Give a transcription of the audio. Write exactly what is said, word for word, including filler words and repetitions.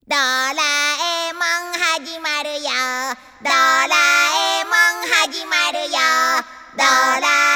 ドラえもん始まるよ。ドラえもん始まるよ。ドラ